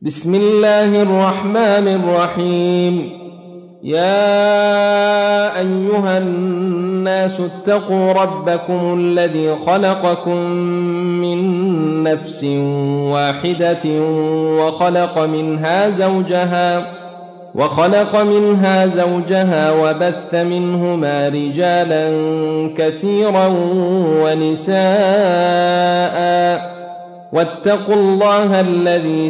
بسم الله الرحمن الرحيم. يا أيها الناس اتقوا ربكم الذي خلقكم من نفس واحدة وخلق منها زوجها وبث منهما رجالا كثيرا ونساء واتقوا الله الذي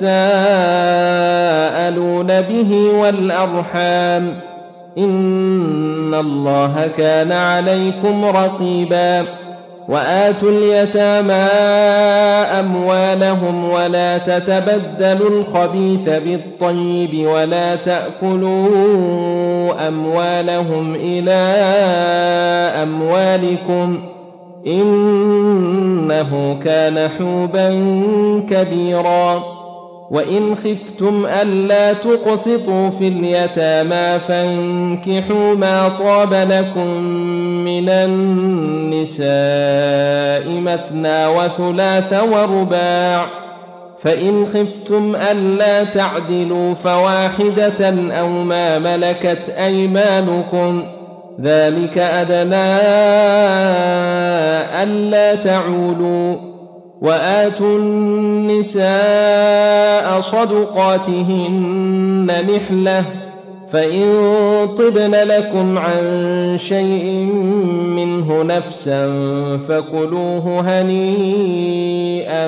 تساءلون به والأرحام إن الله كان عليكم رقيبا. وآتوا اليتامى أموالهم ولا تتبدلوا الخبيث بالطيب ولا تأكلوا أموالهم إلى أموالكم إنه كان حوبا كبيرا. وإن خفتم ألا تقسطوا في اليتامى فانكحوا ما طاب لكم من النساء مثنى وثلاث ورباع، فإن خفتم ألا تعدلوا فواحدة أو ما ملكت أيمانكم ذلك أدنى ألا تعولوا. وآتوا النساء صدقاتهن نحلة، فإن طبن لكم عن شيء منه نفسا فكلوه هنيئا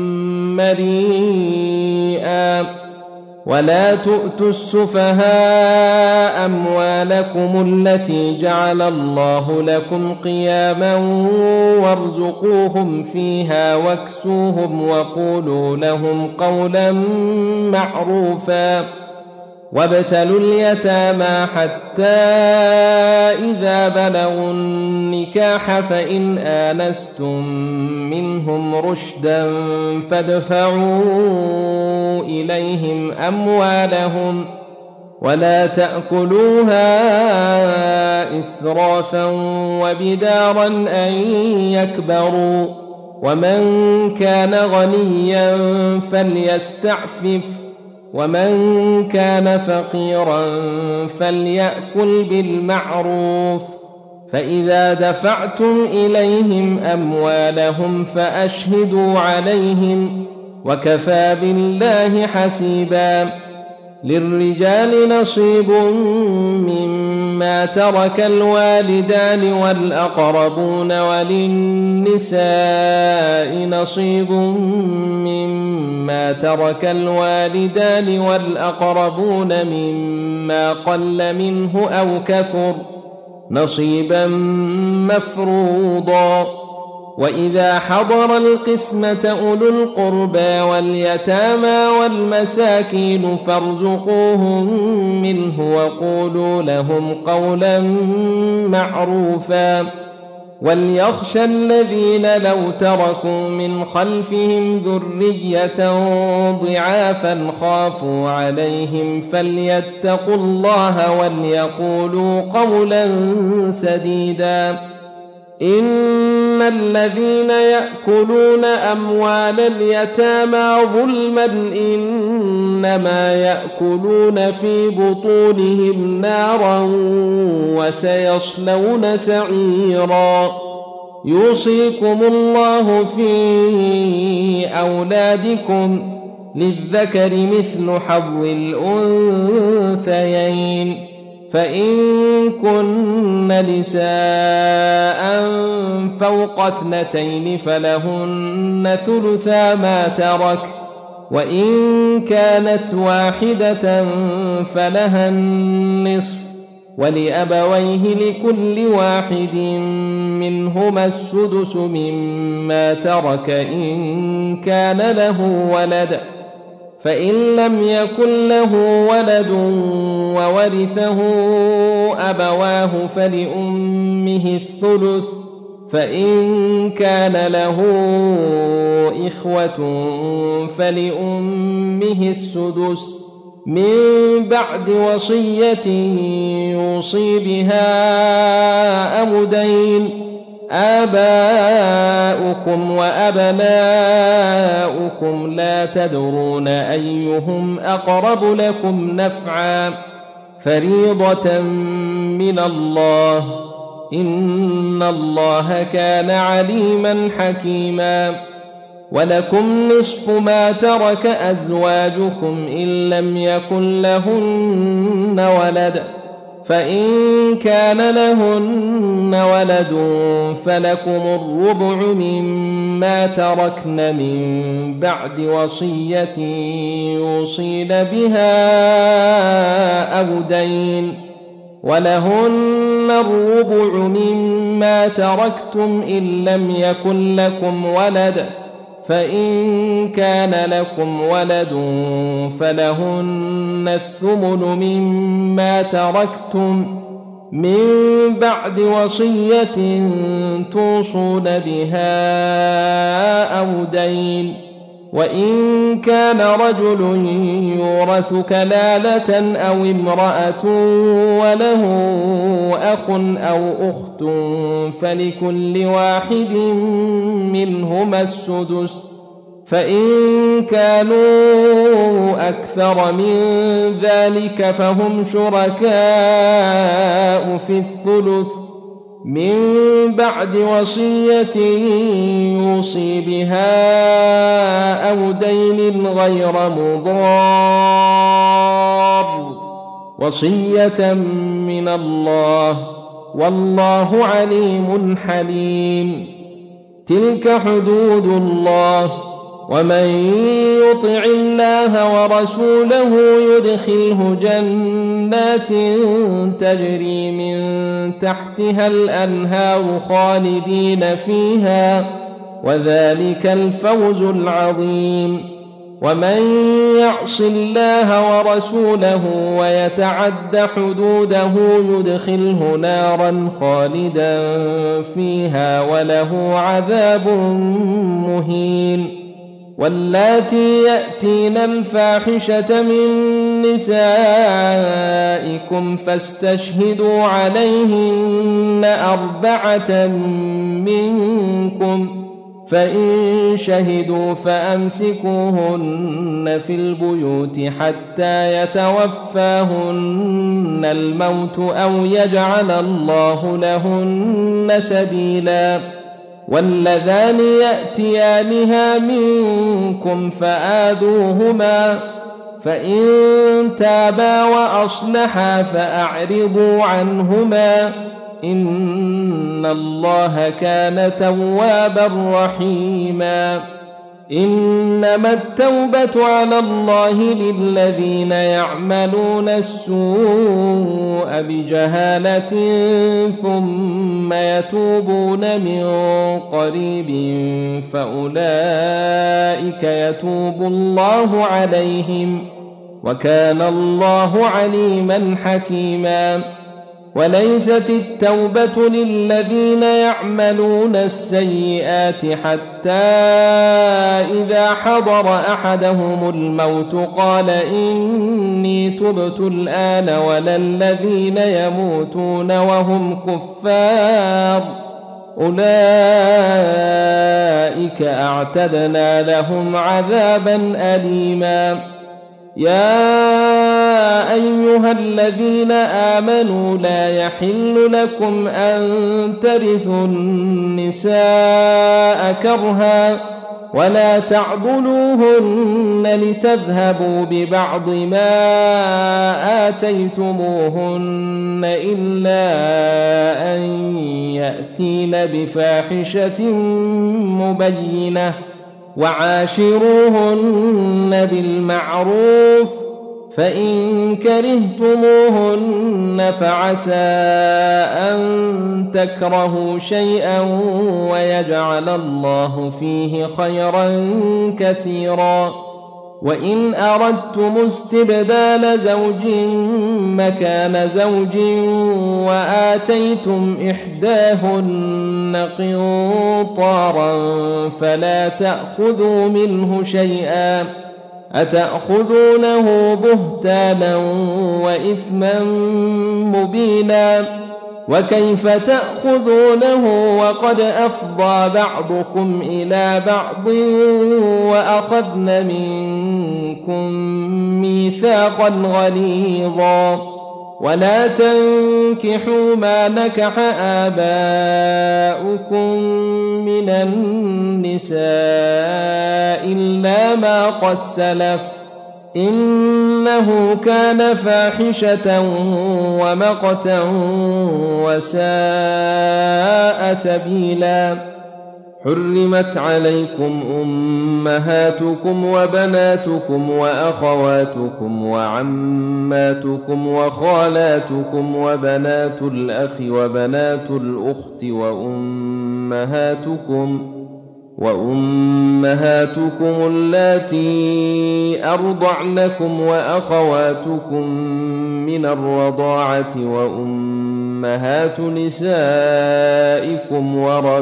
مريئا. ولا تؤتوا السفهاء أموالكم التي جعل الله لكم قياما وارزقوهم فيها واكسوهم وقولوا لهم قولا معروفا. وابتلوا اليتامى حتى إذا بلغوا النكاح فإن آنستم منهم رشدا فادفعوا إليهم أموالهم ولا تأكلوها إسرافا وبدارا أن يكبروا. ومن كان غنيا فليستعفف ومن كان فقيرا فليأكل بالمعروف. فإذا دفعتم إليهم أموالهم فأشهدوا عليهم وكفى بالله حسيبا. للرجال نصيب مما ترك الوالدان والأقربون وللنساء نصيب مما ترك الوالدان والأقربون مما قل منه أو كثر نصيبا مفروضا. وإذا حضر القسمة أولو القربى واليتامى والمساكين فارزقوهم منه وقولوا لهم قولا معروفا. وليخشى الذين لو تركوا من خلفهم ذرية ضعافا خافوا عليهم فليتقوا الله وليقولوا قولا سديدا. إن الذين يأكلون أموال اليتامى ظلما إنما يأكلون في بطونهم نارا وسيصلون سعيرا. يوصيكم الله في أولادكم للذكر مثل حظ الأنثيين، فإن كن نساء فوق 2 فلهن ثلثا ما ترك، وإن كانت واحدة فلها النصف، ولأبويه لكل واحد منهما السدس مما ترك إن كان له ولد، فإن لم يكن له ولد وورثه أبواه فلأمه الثلث، فإن كان له إخوة فلأمه السدس من بعد وصية يوصي بها أو دين، آباؤكم وأبناؤكم لا تدرون أيهم أقرب لكم نفعا فريضة من الله إن الله كان عليما حكيما ولكم نصف ما ترك أزواجكم إن لم يكن لهن ولد فإن كان لهن ولد فلكم الربع مما تركن من بعد وصية يوصين بها أو دين ولهن الربع مما تركتم إن لم يكن لكم ولد فإن كان لكم ولد فلهن الثمن مما تركتم من بعد وصية توصون بها أو دين وإن كان رجل يورث كلالة أو امرأة وله أخ أو أخت فلكل واحد منهما السدس فإن كانوا أكثر من ذلك فهم شركاء في الثلث من بعد وصية يوصي بها أو دين غير مضار وصية من الله والله عليم حليم تلك حدود الله ومن يطع الله ورسوله يدخله جنات تجري من تحتها الأنهار خالدين فيها وذلك الفوز العظيم ومن يعص الله ورسوله ويتعد حدوده يدخله نارا خالدا فيها وله عذاب مهين واللاتي يأتين الفاحشة من نسائكم فاستشهدوا عليهن 4 منكم فإن شهدوا فأمسكوهن في البيوت حتى يتوفاهن الموت أو يجعل الله لهن سبيلا واللذان يأتيانها منكم فآذوهما فإن تابا وأصلحا فأعرضوا عنهما إن الله كان توابا رحيما إنما التوبة على الله للذين يعملون السوء بجهالة ثم يتوبون من قريب فأولئك يتوب الله عليهم وكان الله عليما حكيما وليست التوبة للذين يعملون السيئات حتى إذا حضر أحدهم الموت قال إني تبت الآن ولا الذين يموتون وهم كفار أولئك أعتدنا لهم عذابا أليما يا أيها الذين آمنوا لا يحل لكم أن ترثوا النساء كرها ولا تعضلوهن لتذهبوا ببعض ما آتيتموهن إلا أن يأتين بفاحشة مبينة وعاشروهن بالمعروف فإن كرهتموهن فعسى أن تكرهوا شيئا ويجعل الله فيه خيرا كثيرا وإن أردتم استبدال زوج مكان زوج وآتيتم إحداهن قنطارا فلا تأخذوا منه شيئا أتأخذونه بهتانا وإثما مبينا وكيف تأخذونه وقد أفضى بعضكم إلى بعض وأخذن منكم ميثاقا غليظا ولا تنكحوا ما نكح آباؤكم من النساء إلا ما قد سلف إنه كان فاحشة ومقتا وساء سبيلا حرمت عليكم أمهاتكم وبناتكم وأخواتكم وعماتكم وخالاتكم وبنات الأخ وبنات الأخت وأمهاتكم اللاتي أرضعنكم وأخواتكم من الرضاعة وأمهات نسائكم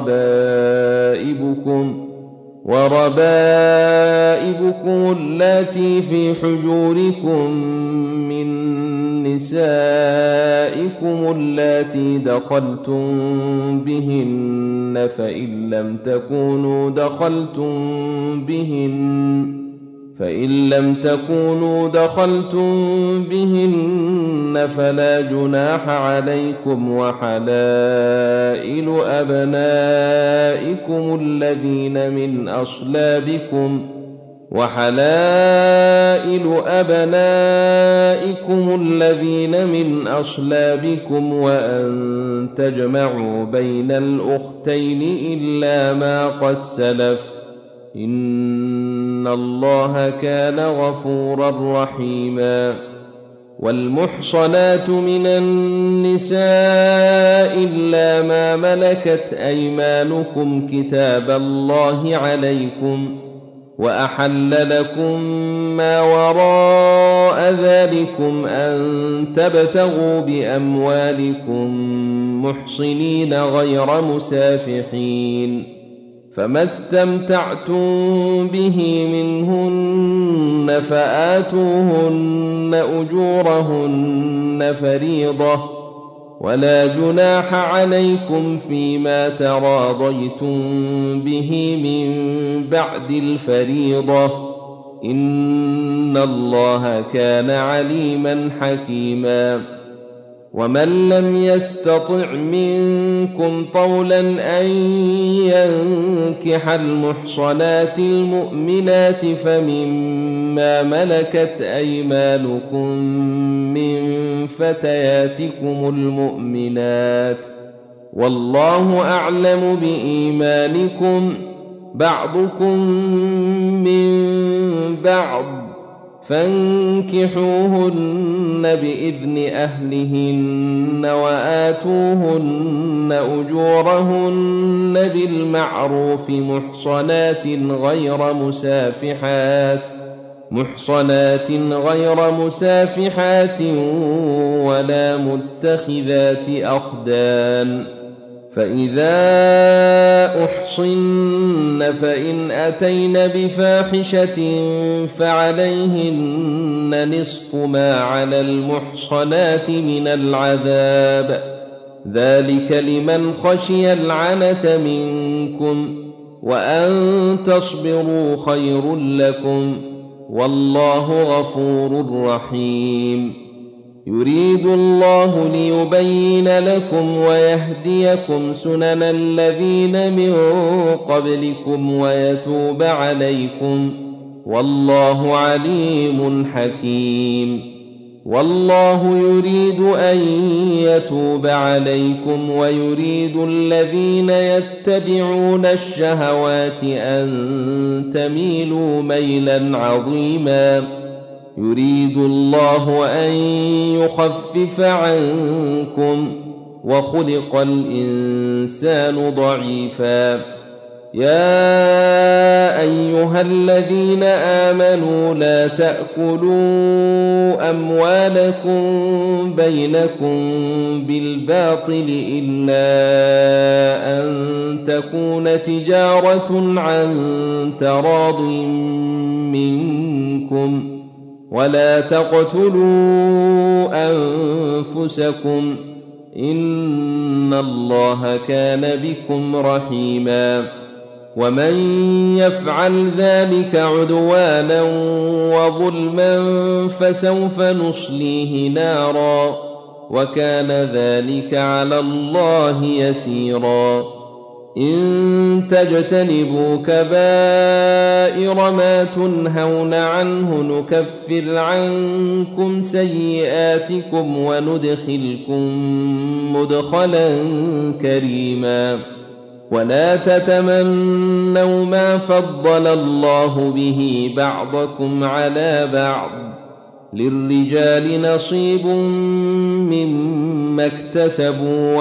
وربائبكم اللاتي في حجوركم من نسائكم اللاتي دخلتم بهن فإن لم تكونوا دخلتم بهن فلا جناح عليكم وحلائل أبنائكم الذين من أصلابكم وأن تجمعوا بين الأختين إلا ما قد سلف إن الله كان غفورا رحيما والمحصنات من النساء إلا ما ملكت أيمانكم كتاب الله عليكم وأحل لكم ما وراء ذلكم أن تبتغوا بأموالكم محصنين غير مسافحين فما استمتعتم به منهن فآتوهن أجورهن فريضة ولا جناح عليكم فيما تراضيتم به من بعد الفريضة إن الله كان عليما حكيما ومن لم يستطع منكم طولا أن ينكح المحصنات المؤمنات فمما ملكت أيمانكم من فتياتكم المؤمنات والله أعلم بإيمانكم بعضكم من بعض فانكحوهن بإذن أهلهن وآتوهن أجورهن بالمعروف محصنات غير مسافحات ولا متخذات أخدان فإذا أحصن فإن أتين بفاحشة فعليهن نصف ما على المحصنات من العذاب ذلك لمن خشي العنة منكم وأن تصبروا خير لكم والله غفور رحيم يريد الله ليبين لكم ويهديكم سنن الذين من قبلكم ويتوب عليكم والله عليم حكيم والله يريد أن يتوب عليكم ويريد الذين يتبعون الشهوات أن تميلوا ميلا عظيما يريد الله أن يخفف عنكم وخلق الإنسان ضعيفا يا أيها الذين آمنوا لا تأكلوا أموالكم بينكم بالباطل إلا أن تكون تجارة عن تراض منكم ولا تقتلوا أنفسكم إن الله كان بكم رحيما ومن يفعل ذلك عدوانا وظلما فسوف نصليه نارا وكان ذلك على الله يسيرا إن تجتنبوا كبائر ما تنهون عنه نكفر عنكم سيئاتكم وندخلكم مدخلا كريما ولا تتمنوا ما فضل الله به بعضكم على بعض للرجال نصيب مما اكتسبوا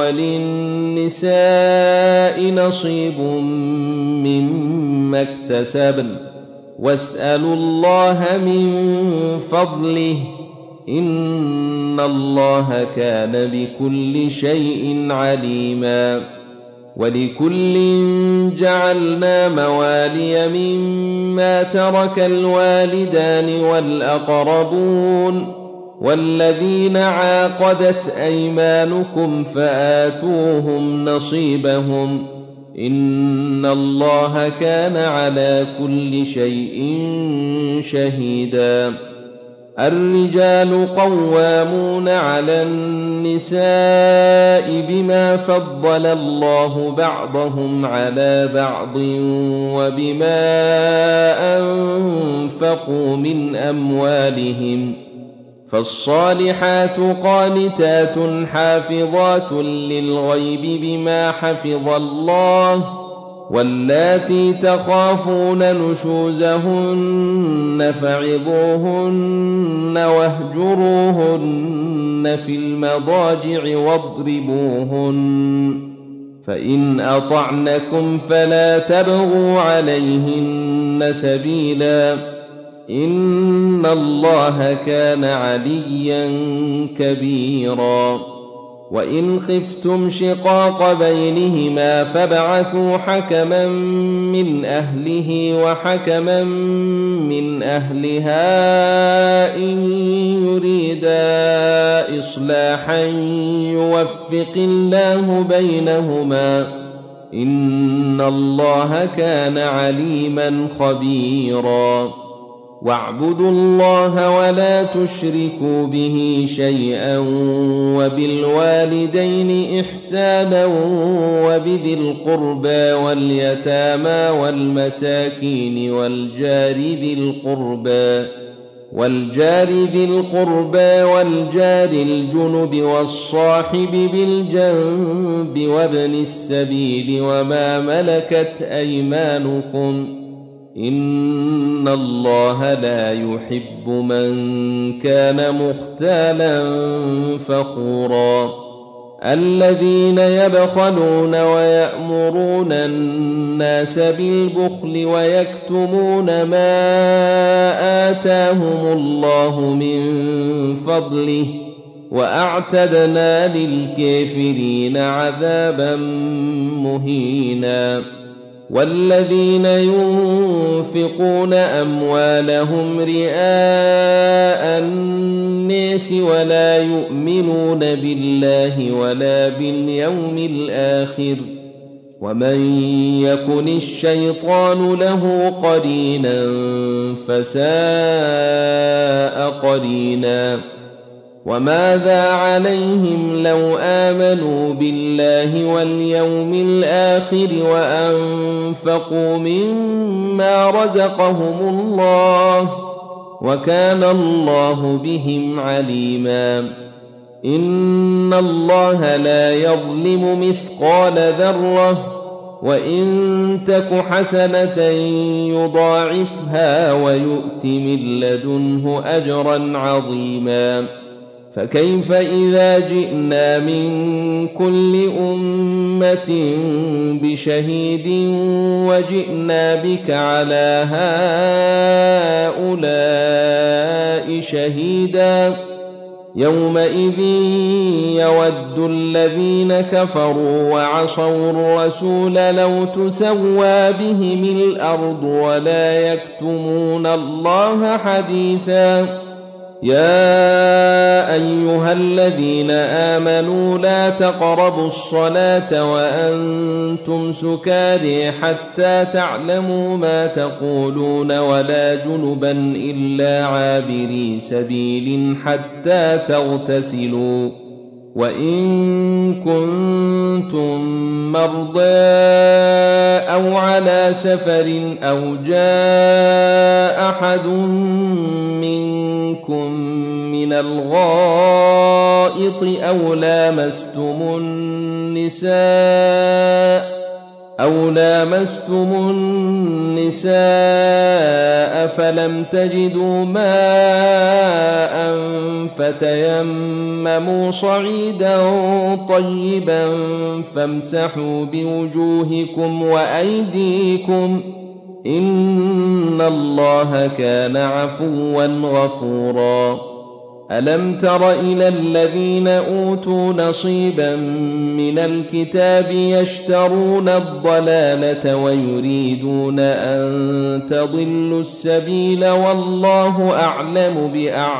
وللنساء نصيب مما اكتسبن واسألوا الله من فضله إن الله كان بكل شيء عليما ولكل جعلنا موالي مما ترك الوالدان والأقربون والذين عاقدت أيمانكم فآتوهم نصيبهم إن الله كان على كل شيء شهيدا الرجال قوامون على النساء بما فضل الله بعضهم على بعض وبما أنفقوا من أموالهم فالصالحات قانتات حافظات للغيب بما حفظ الله واللاتي تخافون نشوزهن فعظوهن واهجروهن في المضاجع واضربوهن فإن أطعنكم فلا تبغوا عليهن سبيلا إن الله كان عليا كبيرا وإن خفتم شقاق بينهما فابعثوا حكما من أهله وحكما من أهلها إن يريدا إصلاحا يوفق الله بينهما إن الله كان عليما خبيرا واعبدوا الله ولا تشركوا به شيئا وبالوالدين إحسانا وبذي القربى واليتامى والمساكين والجار ذي القربى والجار الجنب والصاحب بالجنب وابن السبيل وما ملكت أيمانكم إن الله لا يحب من كان مختالا فخورا الذين يبخلون ويأمرون الناس بالبخل ويكتمون ما آتاهم الله من فضله وأعتدنا للكافرين عذابا مهينا والذين ينفقون أموالهم رئاء الناس ولا يؤمنون بالله ولا باليوم الآخر ومن يكن الشيطان له قرينا فساء قرينا وماذا عليهم لو آمنوا بالله واليوم الآخر وأنفقوا مما رزقهم الله وكان الله بهم عليما إن الله لا يظلم مثقال ذرة وإن تك حسنة يضاعفها ويؤت من لدنه أجرا عظيما فكيف إذا جئنا من كل أمة بشهيد وجئنا بك على هؤلاء شهيدا يومئذ يود الذين كفروا وعصوا الرسول لو تسوى بهم الأرض ولا يكتمون الله حديثا يا أيها الذين آمنوا لا تقربوا الصلاة وأنتم سكارى حتى تعلموا ما تقولون ولا جنبا إلا عابري سبيل حتى تغتسلوا وإن كنتم مرضى أو على سفر أو جاء أحد منكم من الغائط أو لامستم النساء فلم تجدوا ماء فتيمموا صعيدا طيبا فامسحوا بوجوهكم وأيديكم إن الله كان عفوا غفورا ألم تر إلى الذين أوتوا نصيبا من الكتاب يشترون الضلالة ويريدون أن تضلوا السبيل والله أعلم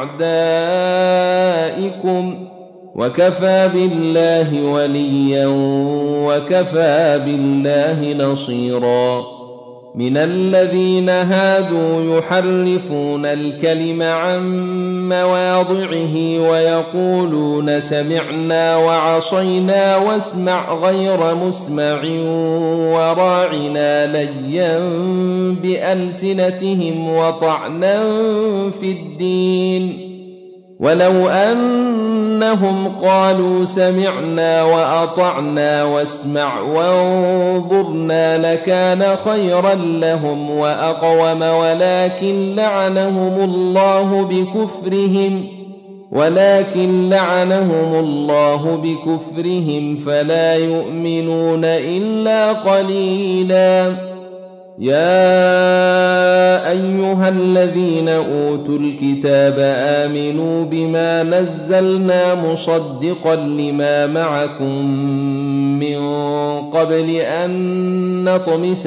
بأعدائكم وكفى بالله وليا وكفى بالله نصيرا من الذين هادوا يحرفون الكلم عن مواضعه ويقولون سمعنا وعصينا واسمع غير مسمع وراعنا ليا بألسنتهم وطعنا في الدين ولو أنهم قالوا سمعنا وأطعنا واسمع وانظرنا لكان خيرا لهم وأقوم ولكن لعنهم الله بكفرهم فلا يؤمنون إلا قليلا يا أيها الذين أوتوا الكتاب آمنوا بما نزلنا مصدقا لما معكم من قبل أن نطمس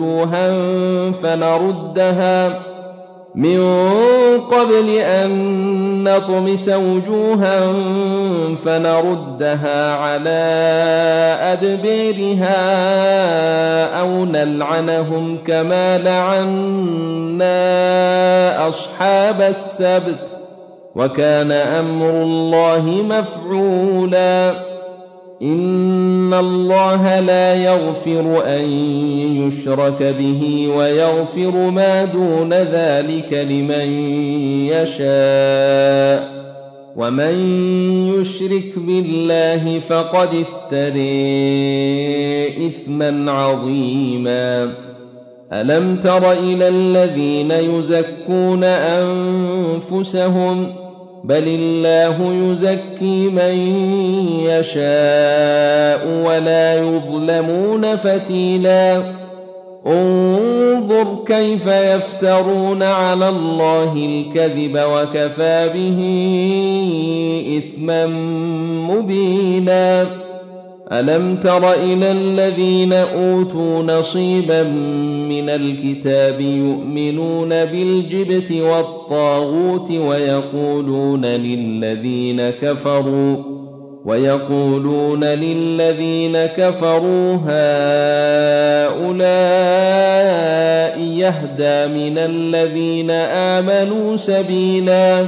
وجوها فنردها على أدبيرها أو نلعنهم كما لعنا أصحاب السبت وكان أمر الله مفعولا إن الله لا يغفر أن يشرك به ويغفر ما دون ذلك لمن يشاء ومن يشرك بالله فقد افترى إثما عظيما ألم تر إلى الذين يزكون أنفسهم بل الله يزكي من يشاء ولا يظلمون فتيلا انظر كيف يفترون على الله الكذب وكفى به إثما مبينا ألم تر إلى الذين أوتوا نصيبا من الكتاب يؤمنون بالجبت والطاغوت ويقولون للذين كفروا هؤلاء يهدى من الذين آمنوا سبيلا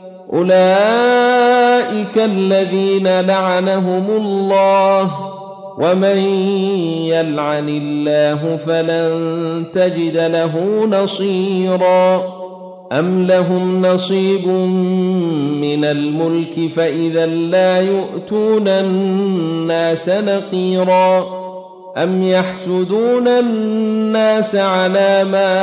أولئك الذين لعنهم الله ومن يلعن الله فلن تجد له نصيرا أم لهم نصيب من الملك فإذا لا يؤتون الناس نقيرا أم يحسدون الناس على ما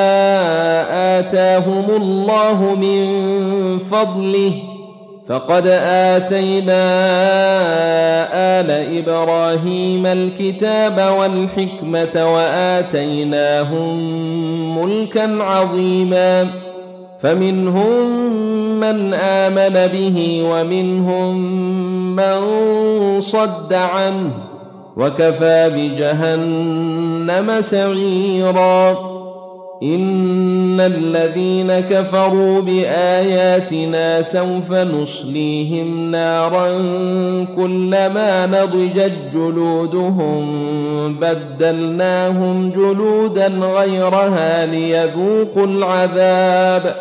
آتاهم الله من فضله فقد آتينا آل إبراهيم الكتاب والحكمة وآتيناهم ملكا عظيما فمنهم من آمن به ومنهم من صد عنه وكفى بجهنم سعيرا إن الذين كفروا بآياتنا سوف نصليهم نارا كلما نضجت جلودهم بدلناهم جلودا غيرها ليذوقوا العذاب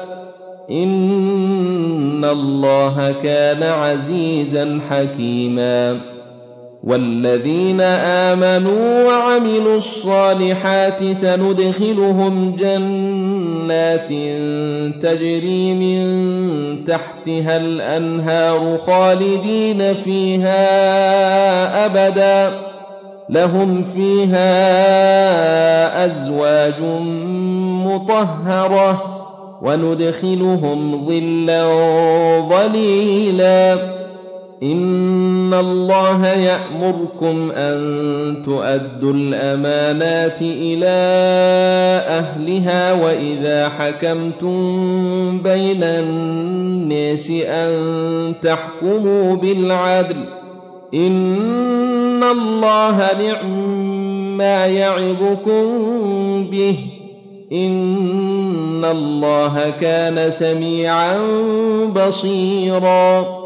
إن الله كان عزيزا حكيما والذين آمنوا وعملوا الصالحات سندخلهم جنات تجري من تحتها الأنهار خالدين فيها أبدا لهم فيها أزواج مطهرة وندخلهم ظلا ظليلا إن الله يأمركم أن تؤدوا الأمانات إلى أهلها وإذا حكمتم بين الناس أن تحكموا بالعدل إن الله نعم ما يعظكم به إن الله كان سميعا بصيرا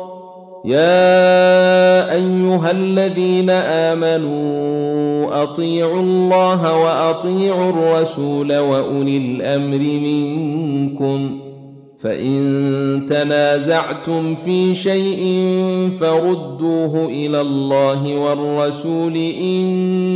يا أيها الذين آمنوا أطيعوا الله وأطيعوا الرسول وأولي الأمر منكم فإن تنازعتم في شيء فردوه إلى الله والرسول إن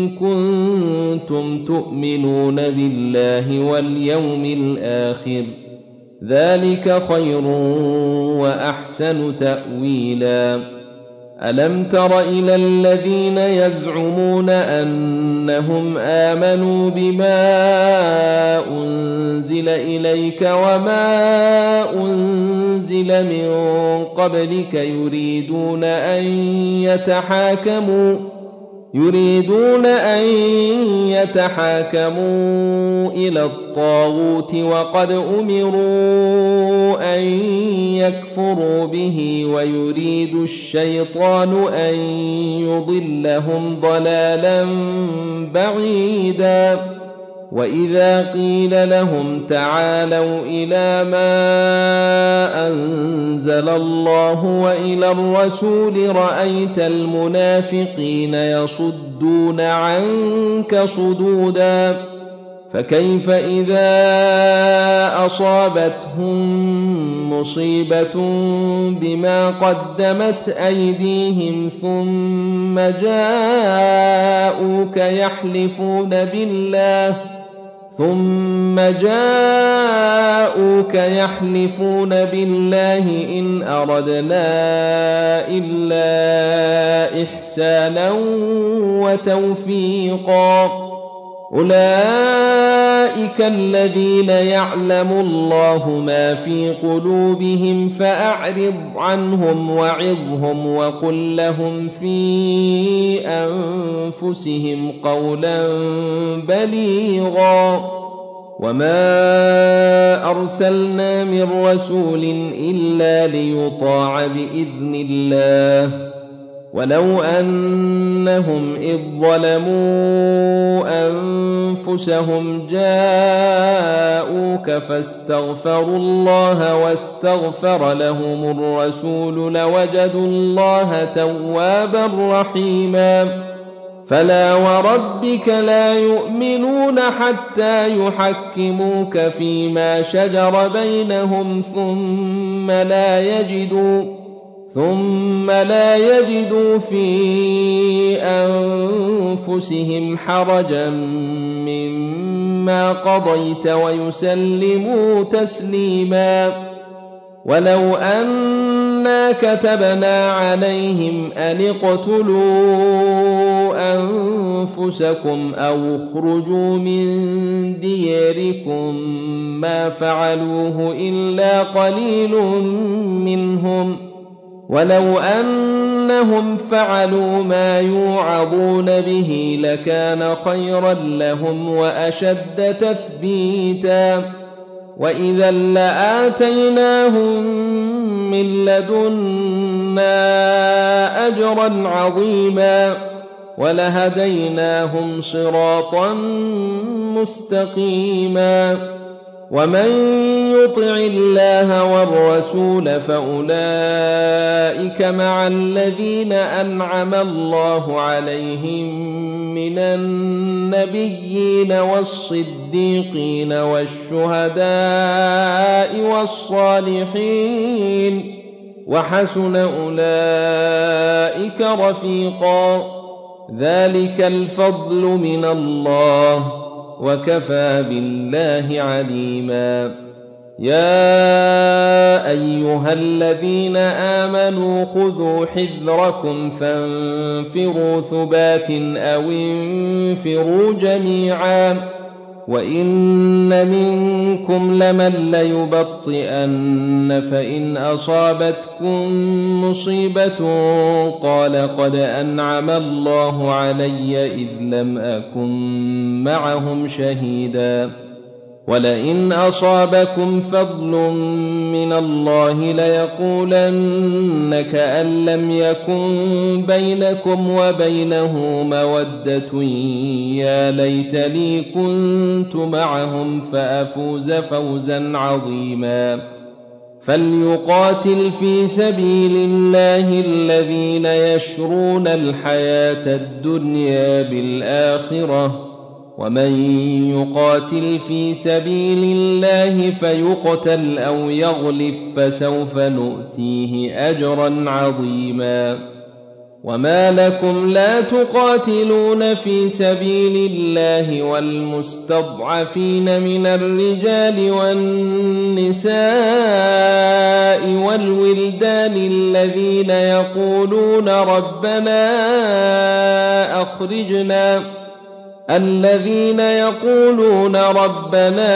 كنتم تؤمنون بالله واليوم الآخر ذلك خير وأحسن تأويلا ألم تر إلى الذين يزعمون أنهم آمنوا بما أنزل إليك وما أنزل من قبلك يريدون أن يتحاكموا إلى الطاغوت وقد أمروا أن يكفروا به ويريد الشيطان أن يضلهم ضلالا بعيدا وإذا قيل لهم تعالوا إلى ما أنزل الله وإلى الرسول رأيت المنافقين يصدون عنك صدودا فكيف إذا أصابتهم مصيبة بما قدمت أيديهم ثم جاءوك يحلفون بالله إن أردنا إلا إحسانا وتوفيقا أولئك الذين يعلم الله ما في قلوبهم فأعرض عنهم وعظهم وقل لهم في أنفسهم قولا بليغا وما أرسلنا من رسول إلا ليطاع بإذن الله ولو أنهم إذ ظلموا أنفسهم جاءوك فاستغفروا الله واستغفر لهم الرسول لوجدوا الله توابا رحيما فلا وربك لا يؤمنون حتى يحكموك فيما شجر بينهم ثم لا يجدوا في أنفسهم حرجا مما قضيت ويسلموا تسليما ولو أنا كتبنا عليهم أن اقتلوا أنفسكم أو اخرجوا من دياركم ما فعلوه إلا قليل منهم ولو أنهم فعلوا ما يوعظون به لكان خيرا لهم وأشد تثبيتا وإذا لآتيناهم من لدنا أجرا عظيما ولهديناهم صراطا مستقيما ومن يطع الله والرسول فأولئك مع الذين أنعم الله عليهم من النبيين والصديقين والشهداء والصالحين وحسن أولئك رفيقا ذلك الفضل من الله وكفى بالله عليما يا أيها الذين آمنوا خذوا حذركم فانفروا ثبات أو انفروا جميعا وإن منكم لمن ليبطئن فإن أصابتكم مصيبة قال قد أنعم الله علي إذ لم أكن معهم شهيدا ولئن أصابكم فضل من الله ليقولن كأن لم يكن بينكم وبينه مودة يا ليت لي كنت معهم فأفوز فوزا عظيما فليقاتل في سبيل الله الذين يشرون الحياة الدنيا بالآخرة ومن يقاتل في سبيل الله فيقتل أو يغلب فسوف نؤتيه أجرا عظيما وما لكم لا تقاتلون في سبيل الله والمستضعفين من الرجال والنساء والولدان الذين يقولون ربنا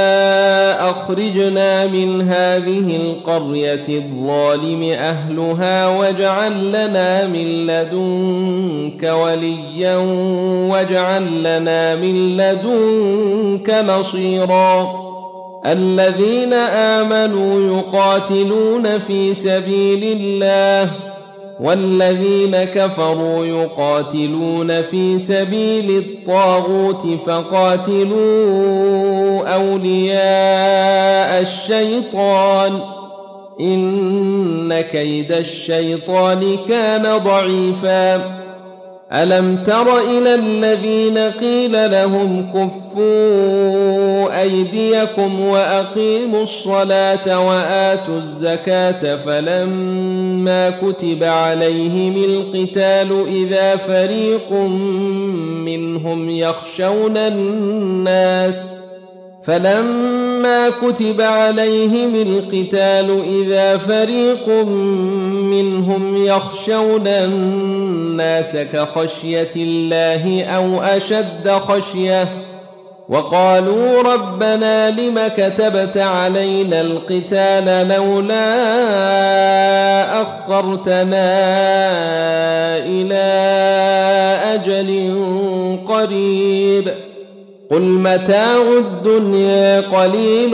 أخرجنا من هذه القرية الظالم أهلها واجعل لنا من لدنك وليا واجعل لنا من لدنك نصيرا الذين آمنوا يقاتلون في سبيل الله والذين كفروا يقاتلون في سبيل الطاغوت فقاتلوا أولياء الشيطان إن كيد الشيطان كان ضعيفا ألم تر إلى الذين قيل لهم كفوا أيديكم وأقيموا الصلاة وآتوا الزكاة فلما كتب عليهم القتال إذا فريق منهم يخشون الناس كخشية الله أو أشد خشية وقالوا ربنا لم كتبت علينا القتال لولا أخرتنا إلى أجل قريب قل متاع الدنيا قليل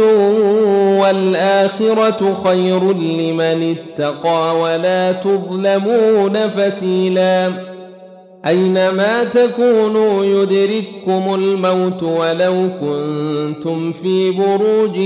والآخرة خير لمن اتقى ولا تظلمون فتيلا أينما تكونوا يدرككم الموت ولو كنتم في بروج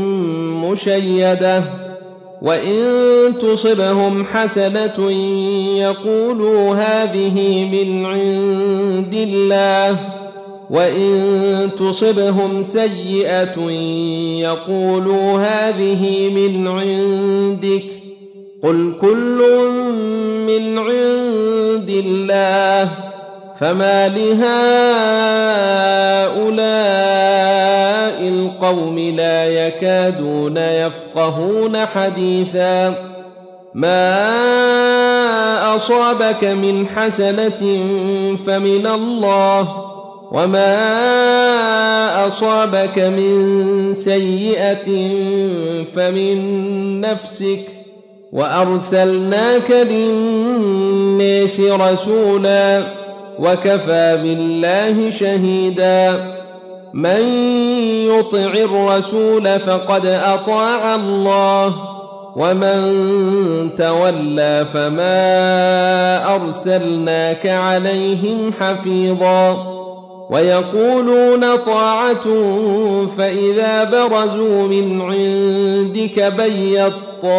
مشيدة وإن تصبهم حسنة يقولوا هذه من عند الله وإن تصبهم سيئة يقولوا هذه من عندك قل كل من عند الله فما لهؤلاء القوم لا يكادون يفقهون حديثا ما أصابك من حسنة فمن الله وما أصابك من سيئة فمن نفسك وأرسلناك للناس رسولا وكفى بالله شهيدا من يطع الرسول فقد أطاع الله ومن تولى فما أرسلناك عليهم حفيظا ويقولون طاعة فإذا برزوا من عندك بيت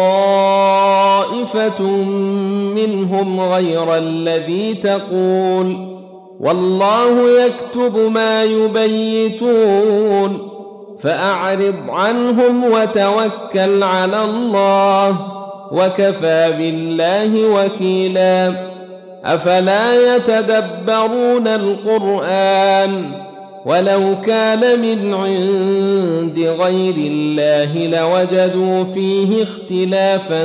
طائفة منهم غير الذي تقول والله يكتب ما يبيتون فأعرض عنهم وتوكل على الله وكفى بالله وكيلا أفلا يتدبرون القرآن ولو كان من عند غير الله لوجدوا فيه اختلافا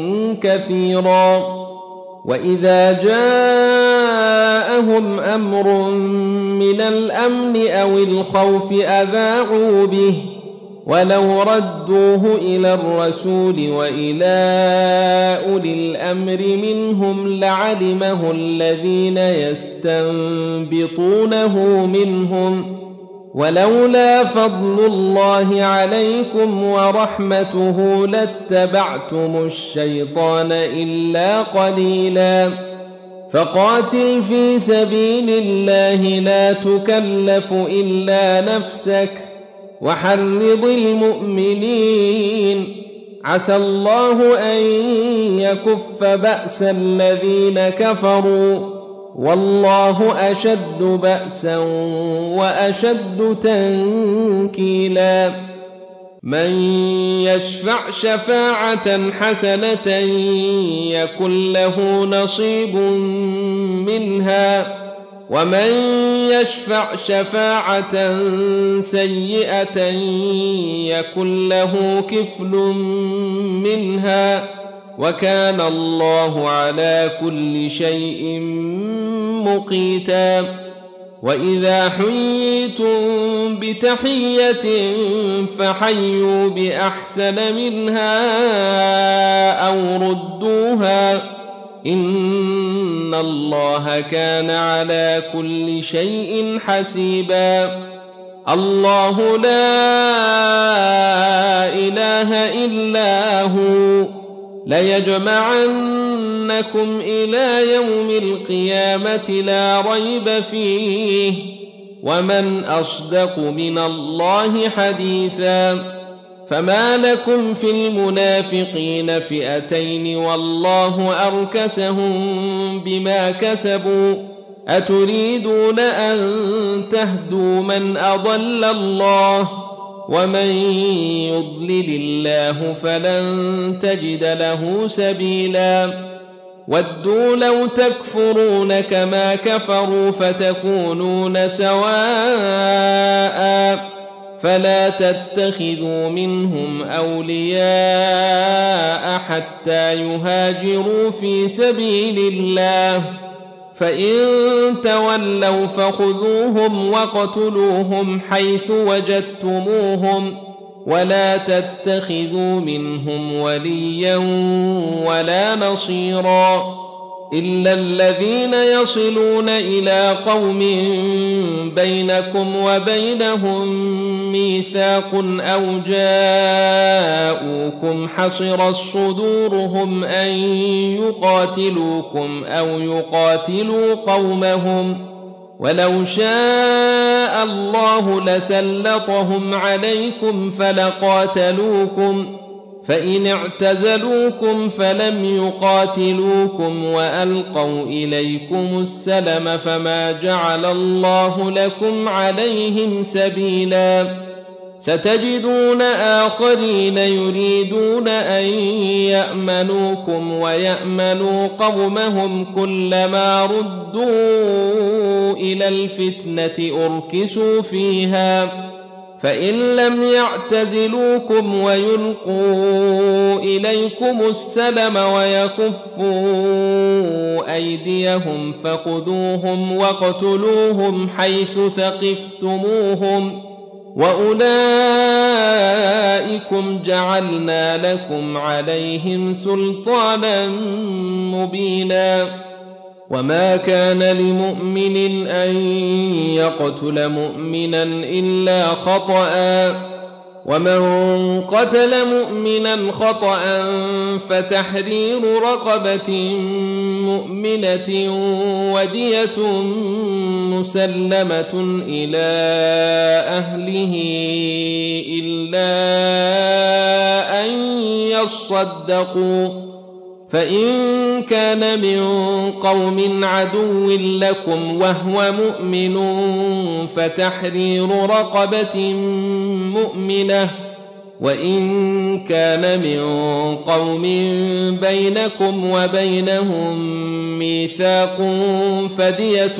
كثيرا وإذا جاءهم أمر من الأمن أو الخوف أذاعوا به ولو ردوه إلى الرسول وإلى أولي الأمر منهم لعلمه الذين يستنبطونه منهم ولولا فضل الله عليكم ورحمته لاتبعتم الشيطان إلا قليلا فقاتل في سبيل الله لا تكلف إلا نفسك وحرض المؤمنين عسى الله أن يكف بأس الذين كفروا والله أشد بأسا وأشد تنكيلا من يشفع شفاعة حسنة يكن له نصيب منها ومن يشفع شفاعة سيئة يكن له كفل منها وكان الله على كل شيء مقيتا وإذا حييتم بتحية فحيوا بأحسن منها أو ردوها إن الله كان على كل شيء حسيبا الله لا إله إلا هو ليجمعنكم إلى يوم القيامة لا ريب فيه ومن أصدق من الله حديثا فما لكم في المنافقين فئتين والله أركسهم بما كسبوا أتريدون أن تهدوا من أضل الله ومن يضلل الله فلن تجد له سبيلا ودوا لو تكفرون كما كفروا فتكونون سواء فلا تتخذوا منهم أولياء حتى يهاجروا في سبيل الله فإن تولوا فخذوهم واقتلوهم حيث وجدتموهم ولا تتخذوا منهم وليا ولا نصيرا إلا الذين يصلون إلى قوم بينكم وبينهم ميثاق أو جاءوكم حصرت صدورهم أن يقاتلوكم أو يقاتلوا قومهم ولو شاء الله لسلطهم عليكم فلقاتلوكم فإن اعتزلوكم فلم يقاتلوكم وألقوا إليكم السلم فما جعل الله لكم عليهم سبيلا ستجدون آخرين يريدون أن يأمنوكم ويأمنوا قومهم كلما ردوا إلى الفتنة أركسوا فيها فإن لم يعتزلوكم ويلقوا إليكم السلم ويكفوا أيديهم فخذوهم واقتلوهم حيث ثقفتموهم وأولئكم جعلنا لكم عليهم سلطانا مبينا وما كان لمؤمن أن يقتل مؤمنا إلا خطأ ومن قتل مؤمنا خطأ فتحرير رقبة مؤمنة ودية مسلمة إلى أهله إلا أن يصدقوا فإن كان من قوم عدو لكم وهو مؤمن فتحرير رقبة مؤمنة وإن كان من قوم بينكم وبينهم ميثاق فدية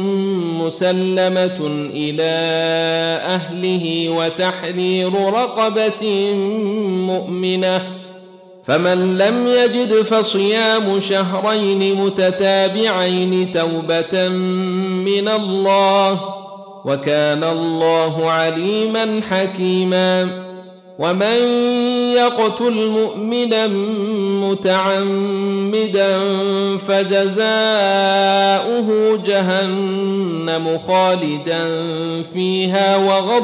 مسلمة إلى أهله وتحرير رقبة مؤمنة فمن لم يجد فصيام شهرين متتابعين توبة من الله وكان الله عليما حكيما ومن يقتل مؤمنا متعمدا فجزاؤه جهنم خالدا فيها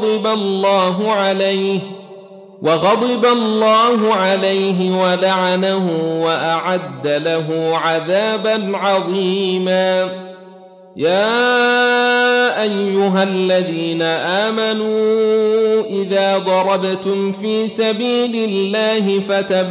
وغضب الله عليه ولعنه وأعد له عذابا عظيما يا أيها الذين آمنوا إذا ضربتم في سبيل الله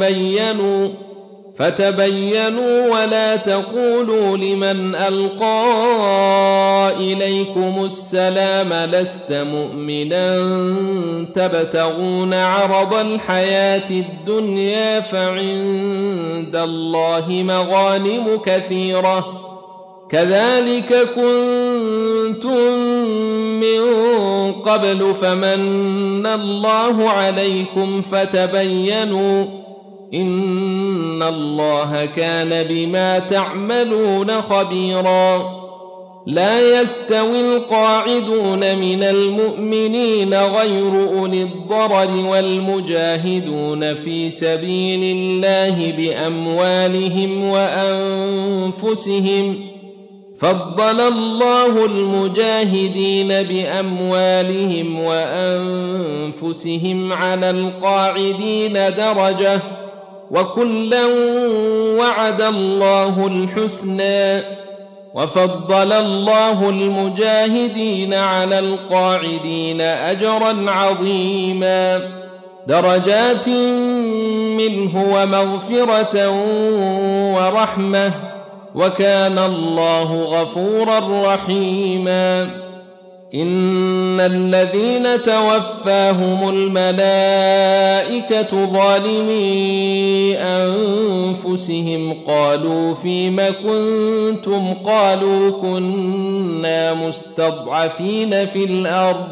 فتبينوا ولا تقولوا لمن ألقى إليكم السلام لست مؤمنا تبتغون عرض الحياة الدنيا فعند الله مغانم كثيرة كذلك كنتم من قبل فمن الله عليكم فتبينوا إن الله كان بما تعملون خبيرا لا يستوي القاعدون من المؤمنين غير أولي الضرر والمجاهدون في سبيل الله بأموالهم وأنفسهم فضل الله المجاهدين بأموالهم وأنفسهم على القاعدين درجة وكلا وعد الله الحسنى وفضل الله المجاهدين على القاعدين أجرا عظيما درجات منه ومغفرة ورحمة وكان الله غفورا رحيما إن الذين توفاهم الملائكة ظالمي أنفسهم قالوا فيم كنتم قالوا كنا مستضعفين في الأرض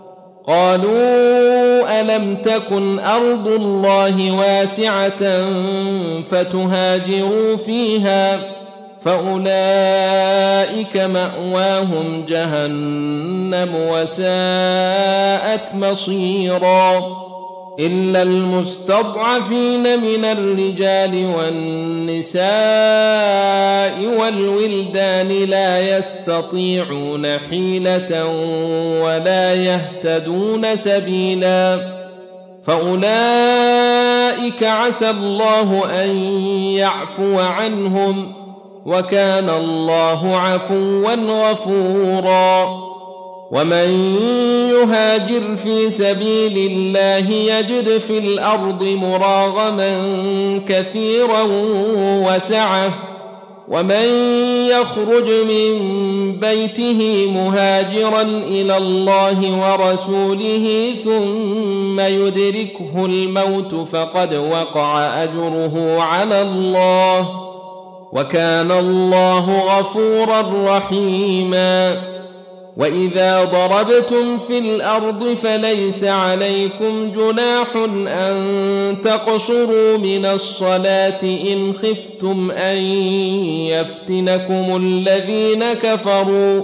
قالوا ألم تكن أرض الله واسعة فتهاجروا فيها فأولئك مأواهم جهنم وساءت مصيرا إلا المستضعفين من الرجال والنساء والولدان لا يستطيعون حيلة ولا يهتدون سبيلا فأولئك عسى الله أن يعفو عنهم وكان الله عفوا غفورا ومن يهاجر في سبيل الله يجد في الأرض مراغما كثيرا وسعة ومن يخرج من بيته مهاجرا إلى الله ورسوله ثم يدركه الموت فقد وقع أجره على الله وكان الله غفورا رحيما وإذا ضربتم في الأرض فليس عليكم جناح أن تقصروا من الصلاة إن خفتم أن يفتنكم الذين كفروا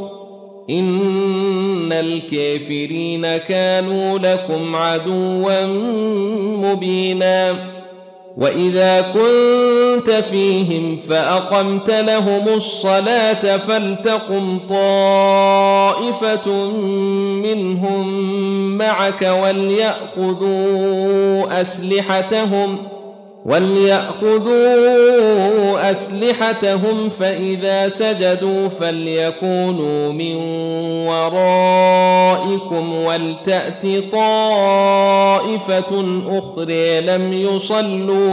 إن الكافرين كانوا لكم عدوا مبينا وإذا كنت فيهم فأقمت لهم الصلاة فلتقم طائفة منهم معك وليأخذوا وليأخذوا أسلحتهم فإذا سجدوا فليكونوا من ورائكم ولتأت طائفة أخرى لم يصلوا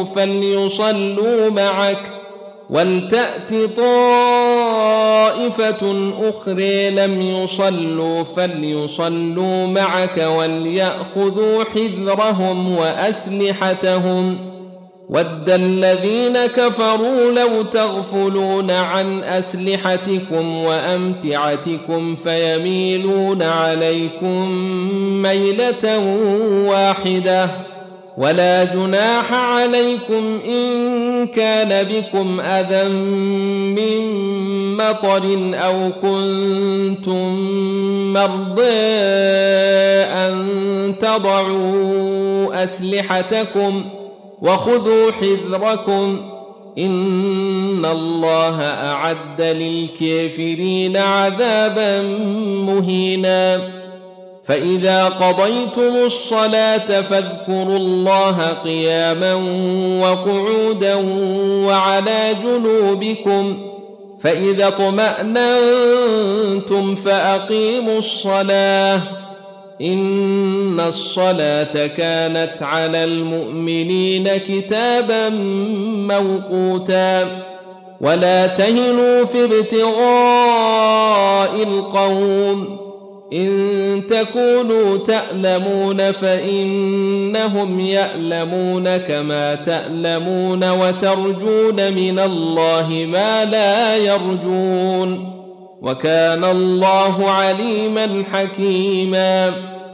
فليصلوا معك وليأخذوا حذرهم وأسلحتهم ود الذين كفروا لو تغفلون عن أسلحتكم وأمتعتكم فيميلون عليكم ميلة واحدة ولا جناح عليكم إن كان بكم أذى من مطر أو كنتم مرضى أن تضعوا أسلحتكم وخذوا حذركم إن الله أعد للكافرين عذابا مهينا فإذا قضيتم الصلاة فاذكروا الله قياما وقعودا وعلى جنوبكم فإذا اطمأننتم فأقيموا الصلاة إن الصلاة كانت على المؤمنين كتابا موقوتا ولا تهنوا في ابتغاء القوم إن تكونوا تألمون فإنهم يألمون كما تألمون وترجون من الله ما لا يرجون وكان الله عليما حكيما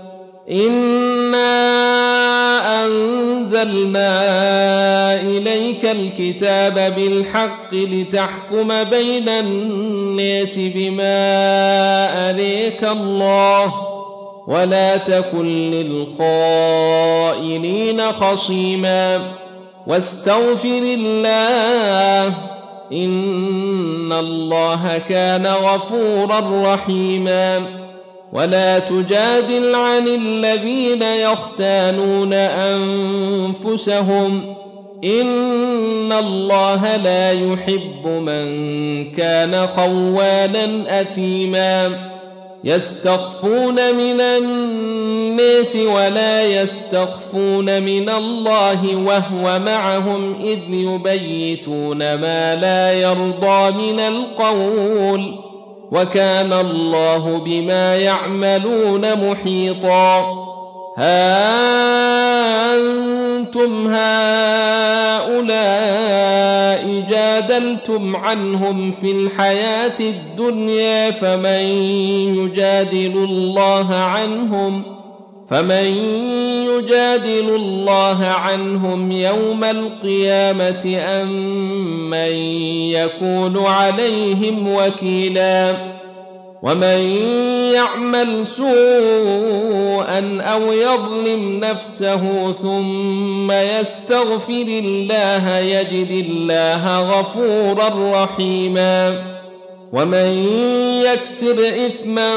إنا أنزلنا إليك الكتاب بالحق لتحكم بين الناس بما أريك الله ولا تكن للخائنين خصيما واستغفر الله إن الله كان غفورا رحيما ولا تجادل عن الذين يختانون أنفسهم إن الله لا يحب من كان خوانا أثيما يستخفون من الناس ولا يستخفون من الله وهو معهم إذ يبيتون ما لا يرضى من القول وكان الله بما يعملون محيطا ها أنتم هؤلاء جادلتم عنهم في الحياة الدنيا فمن يجادل الله عنهم يوم القيامة أم من يكون عليهم وكيلا ومن يعمل سوءا أو يظلم نفسه ثم يستغفر الله يجد الله غفورا رحيما ومن يكسب إثما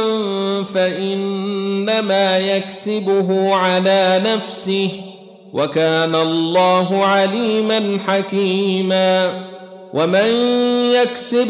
فإنما يكسبه على نفسه وكان الله عليما حكيما ومن يكسب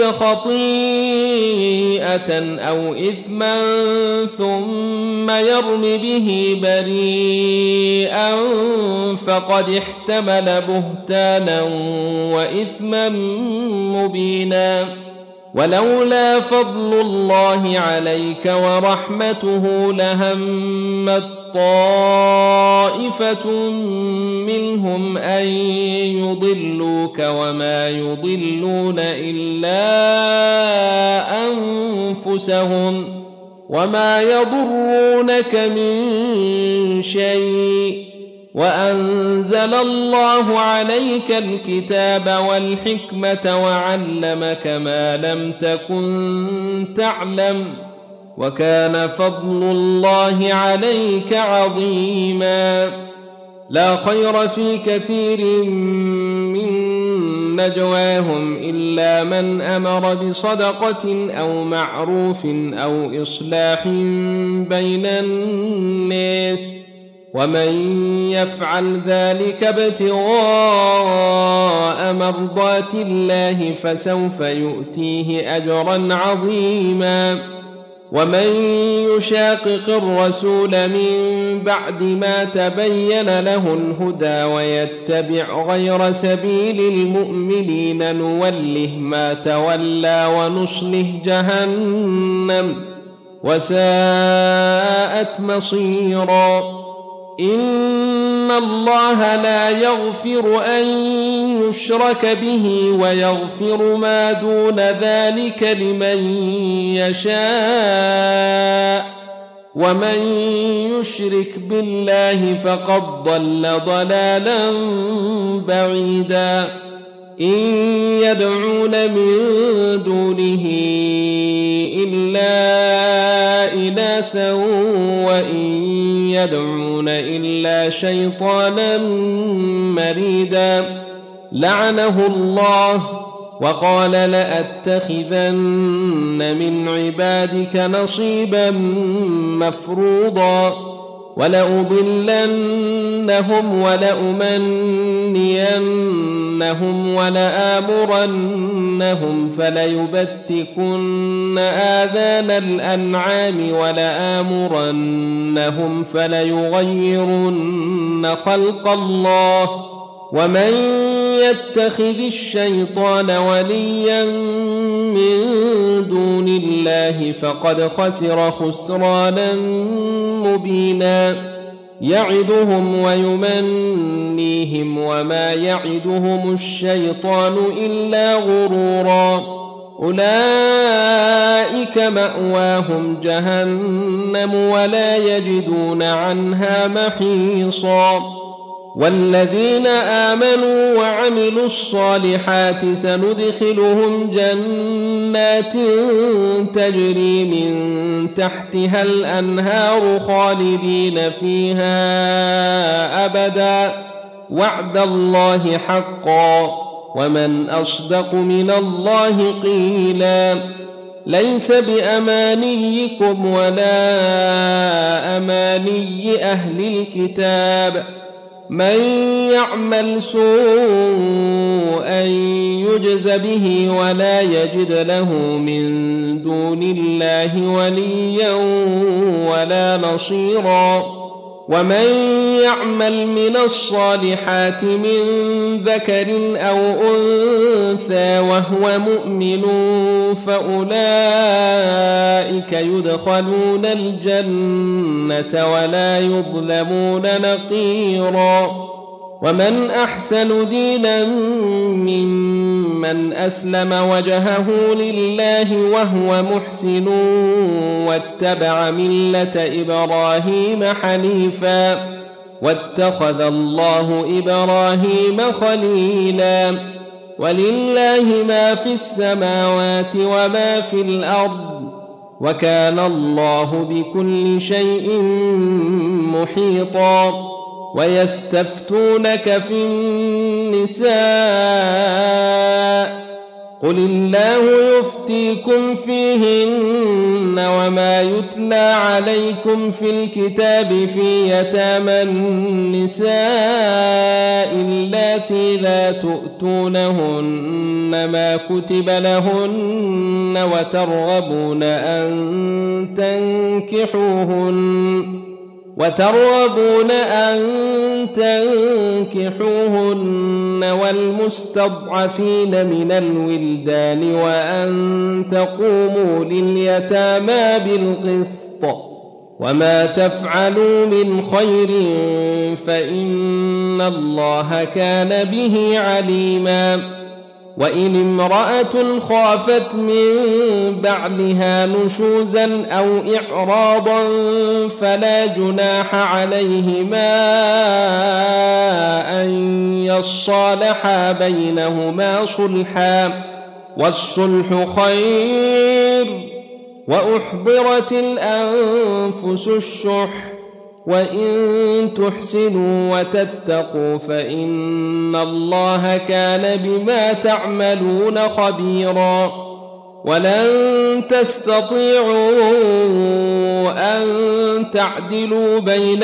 خطيئة أو إثما ثم يرم به بريئا فقد احتمل بهتانا وإثما مبينا ولولا فضل الله عليك ورحمته لهمت طائفة منهم أن يضلوك وما يضلون إلا أنفسهم وما يضرونك من شيء وأنزل الله عليك الكتاب والحكمة وعلمك ما لم تكن تعلم وكان فضل الله عليك عظيما لا خير في كثير من نجواهم إلا من أمر بصدقة أو معروف أو إصلاح بين الناس ومن يفعل ذلك ابتغاء مرضات الله فسوف يؤتيه أجرا عظيما. ومن يشاقق الرسول من بعد ما تبين له الهدى ويتبع غير سبيل المؤمنين نوله ما تولى ونصله جهنم وساءت مصيرا. إن الله لا يغفر أن يشرك به ويغفر ما دون ذلك لمن يشاء ومن يشرك بالله فقد ضل ضلالا بعيدا. إن يدعون من دونه إلا إناثا وإن يدعون إلا شيطانا مريدا لعنه الله وقال لأتخذن من عبادك نصيبا مفروضا ولأضلنهم ولأمنينهم ولآمرنهم فليبتكن آذان الأنعام ولآمرنهم فليغيرن خلق الله ومن يتخذ الشيطان وليا من دون الله فقد خسر خسرانا مبينا. يعدهم ويمنيهم وما يعدهم الشيطان إلا غرورا. أولئك مأواهم جهنم ولا يجدون عنها محيصا. والذين آمنوا وعملوا الصالحات سندخلهم جنات تجري من تحتها الأنهار خالدين فيها أبدا وعد الله حقا ومن أصدق من الله قيلا. ليس بأمانيكم ولا أماني أهل الكتاب من يعمل سوءا يجز به ولا يجد له من دون الله وليا ولا نصيرا. ومن يعمل من الصالحات من ذكر أو أنثى وهو مؤمن فأولئك يدخلون الجنة ولا يظلمون نقيرا. ومن أحسن دينا ممن أسلم وجهه لله وهو محسن واتبع ملة إبراهيم حنيفا واتخذ الله إبراهيم خليلا. ولله ما في السماوات وما في الأرض وكان الله بكل شيء محيطا. ويستفتونك في النساء قل الله يفتيكم فيهن وما يتلى عليكم في الكتاب في يتامى النساء اللاتي لا تؤتونهن ما كتب لهن وترغبون أن تنكحوهن والمستضعفين من الولدان وأن تقوموا لليتامى بالقسط وما تفعلوا من خير فإن الله كان به عليما. وإن امرأة خافت من بعلها نشوزا أو إعراضا فلا جناح عليهما أن يصالحا بينهما صلحا والصلح خير. وأحضرت الأنفس الشح وإن تحسنوا وتتقوا فإن الله كان بما تعملون خبيرا. ولن تستطيعوا أن تعدلوا بين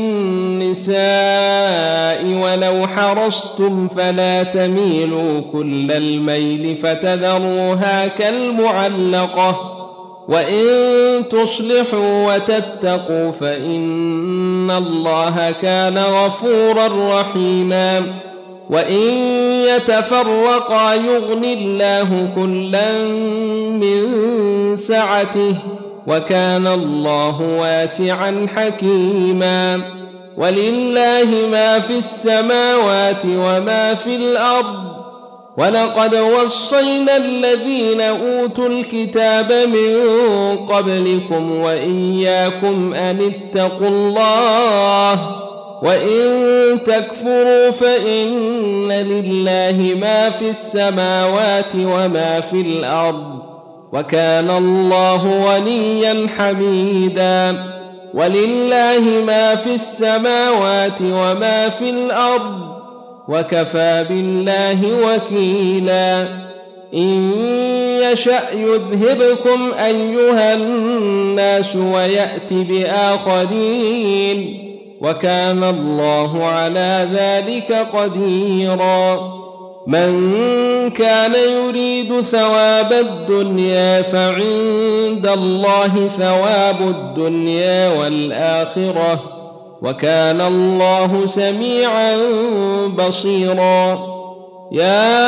النساء ولو حرصتم فلا تميلوا كل الميل فتذروها كالمعلقة وإن تصلحوا وتتقوا فإن الله كان غفورا رحيما وإن يتفرقا يغن الله كلا من سعته وكان الله واسعا حكيما ولله ما في السماوات وما في الأرض ولقد وصينا الذين أوتوا الكتاب من قبلكم وإياكم أن اتقوا الله وإن تكفروا فإن لله ما في السماوات وما في الأرض وكان الله غنيا حميدا ولله ما في السماوات وما في الأرض وكفى بالله وكيلا إن يشأ يذهبكم أيها الناس ويأت بآخرين وكان الله على ذلك قديرا من كان يريد ثواب الدنيا فعند الله ثواب الدنيا والآخرة وكان الله سميعا بصيرا يا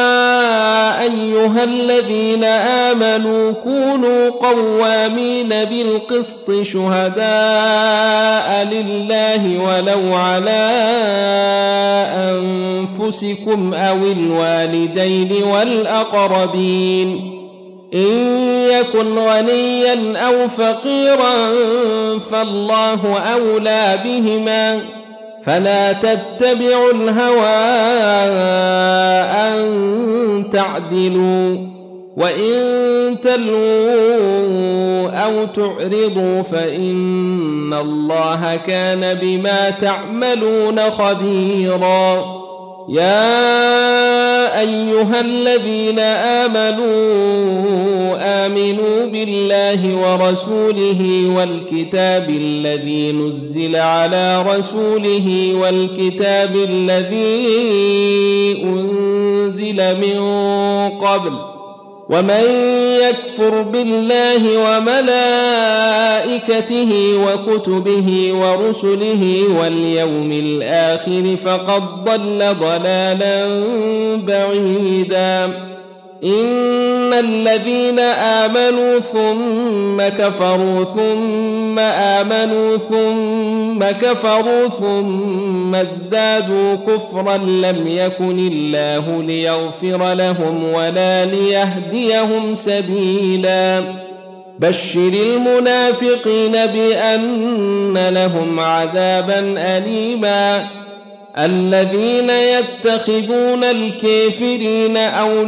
أيها الذين آمنوا كونوا قوامين بالقسط شهداء لله ولو على أنفسكم أو الوالدين والأقربين إن يكن غنيا أو فقيرا فالله أولى بهما فلا تتبعوا الهوى أن تعدلوا وإن تلووا أو تعرضوا فإن الله كان بما تعملون خبيرا يا أيها الذين آمنوا بالله ورسوله والكتاب الذي نزل على رسوله والكتاب الذي أنزل من قبل ومن يكفر بالله وملائكته وكتبه ورسله واليوم الآخر فقد ضل ضلالا بعيدا إن الذين آمنوا ثم كفروا ثم آمنوا ثم كفروا ثم ازدادوا كفرا لم يكن الله ليغفر لهم ولا ليهديهم سبيلا بشر المنافقين بأن لهم عذابا أليما الذين يتخذون الكافرين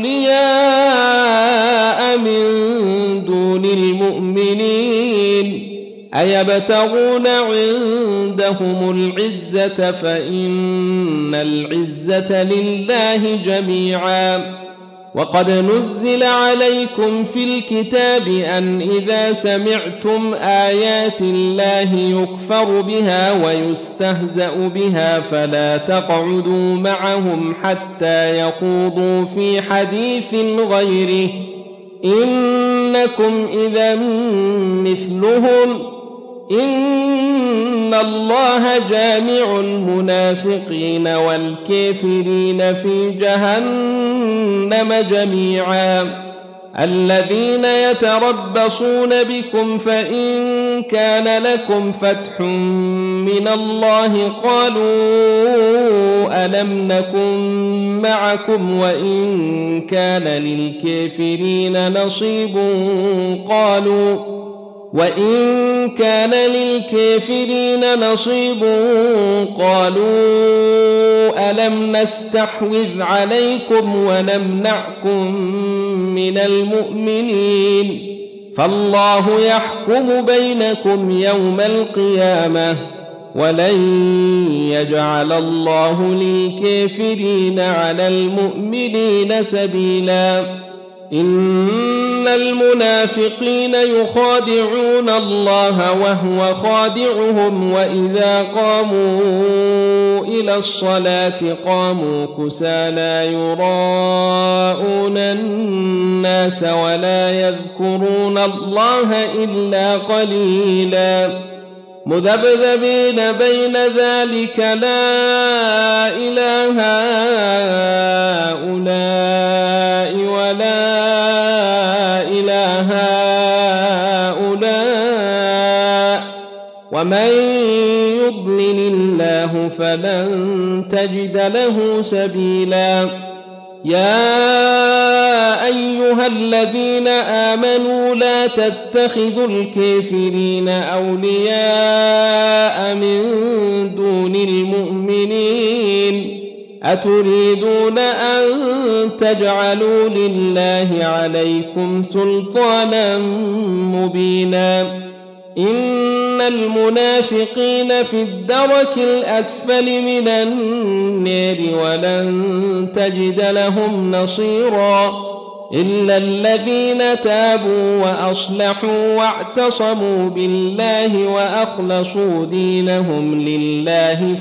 أولياء من دون المؤمنين أيبتغون عندهم العزة فإن العزة لله جميعا وقد نزل عليكم في الكتاب أن إذا سمعتم آيات الله يكفر بها ويستهزأ بها فلا تقعدوا معهم حتى يخوضوا في حديث غيره إنكم إذا مثلهم إن الله جامع المنافقين والكافرين في جهنم جميعا الذين يتربصون بكم فإن كان لكم فتح من الله قالوا ألم نكن معكم وإن كان للكافرين نصيب قالوا ألم نستحوذ عليكم ونمنعكم من المؤمنين فالله يحكم بينكم يوم القيامة ولن يجعل الله للكافرين على المؤمنين سبيلا إن المنافقين يخادعون الله وهو خادعهم وإذا قاموا إلى الصلاة قاموا كسالى يراءون الناس ولا يذكرون الله إلا قليلا مذبذبين بين ذلك لا إله هؤلاء ولا إله هؤلاء ومن يضلل الله فلن تجد له سبيلا يا أيها الذين آمنوا لا تتخذوا الكافرين أولياء من دون المؤمنين أتريدون أن تجعلوا لله عليكم سلطانا مبينا إن المنافقين في الدرك الأسفل من النار ولن تجد لهم نصيرا إلا الذين تابوا وأصلحوا واعتصموا بالله وأخلصوا دينهم لله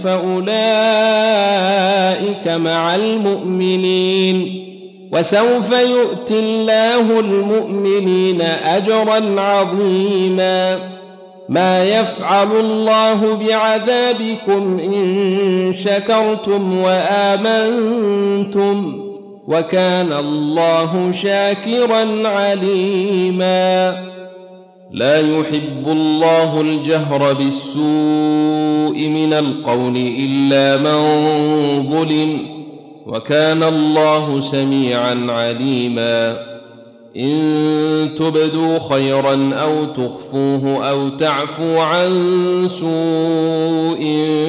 فأولئك مع المؤمنين وسوف يؤتي الله المؤمنين أجرا عظيما ما يفعل الله بعذابكم إن شكرتم وآمنتم وكان الله شاكرا عليما لا يحب الله الجهر بالسوء من القول إلا من ظلم وكان الله سميعا عليما إن تبدوا خيرا أو تخفوه أو تعفو عن سوء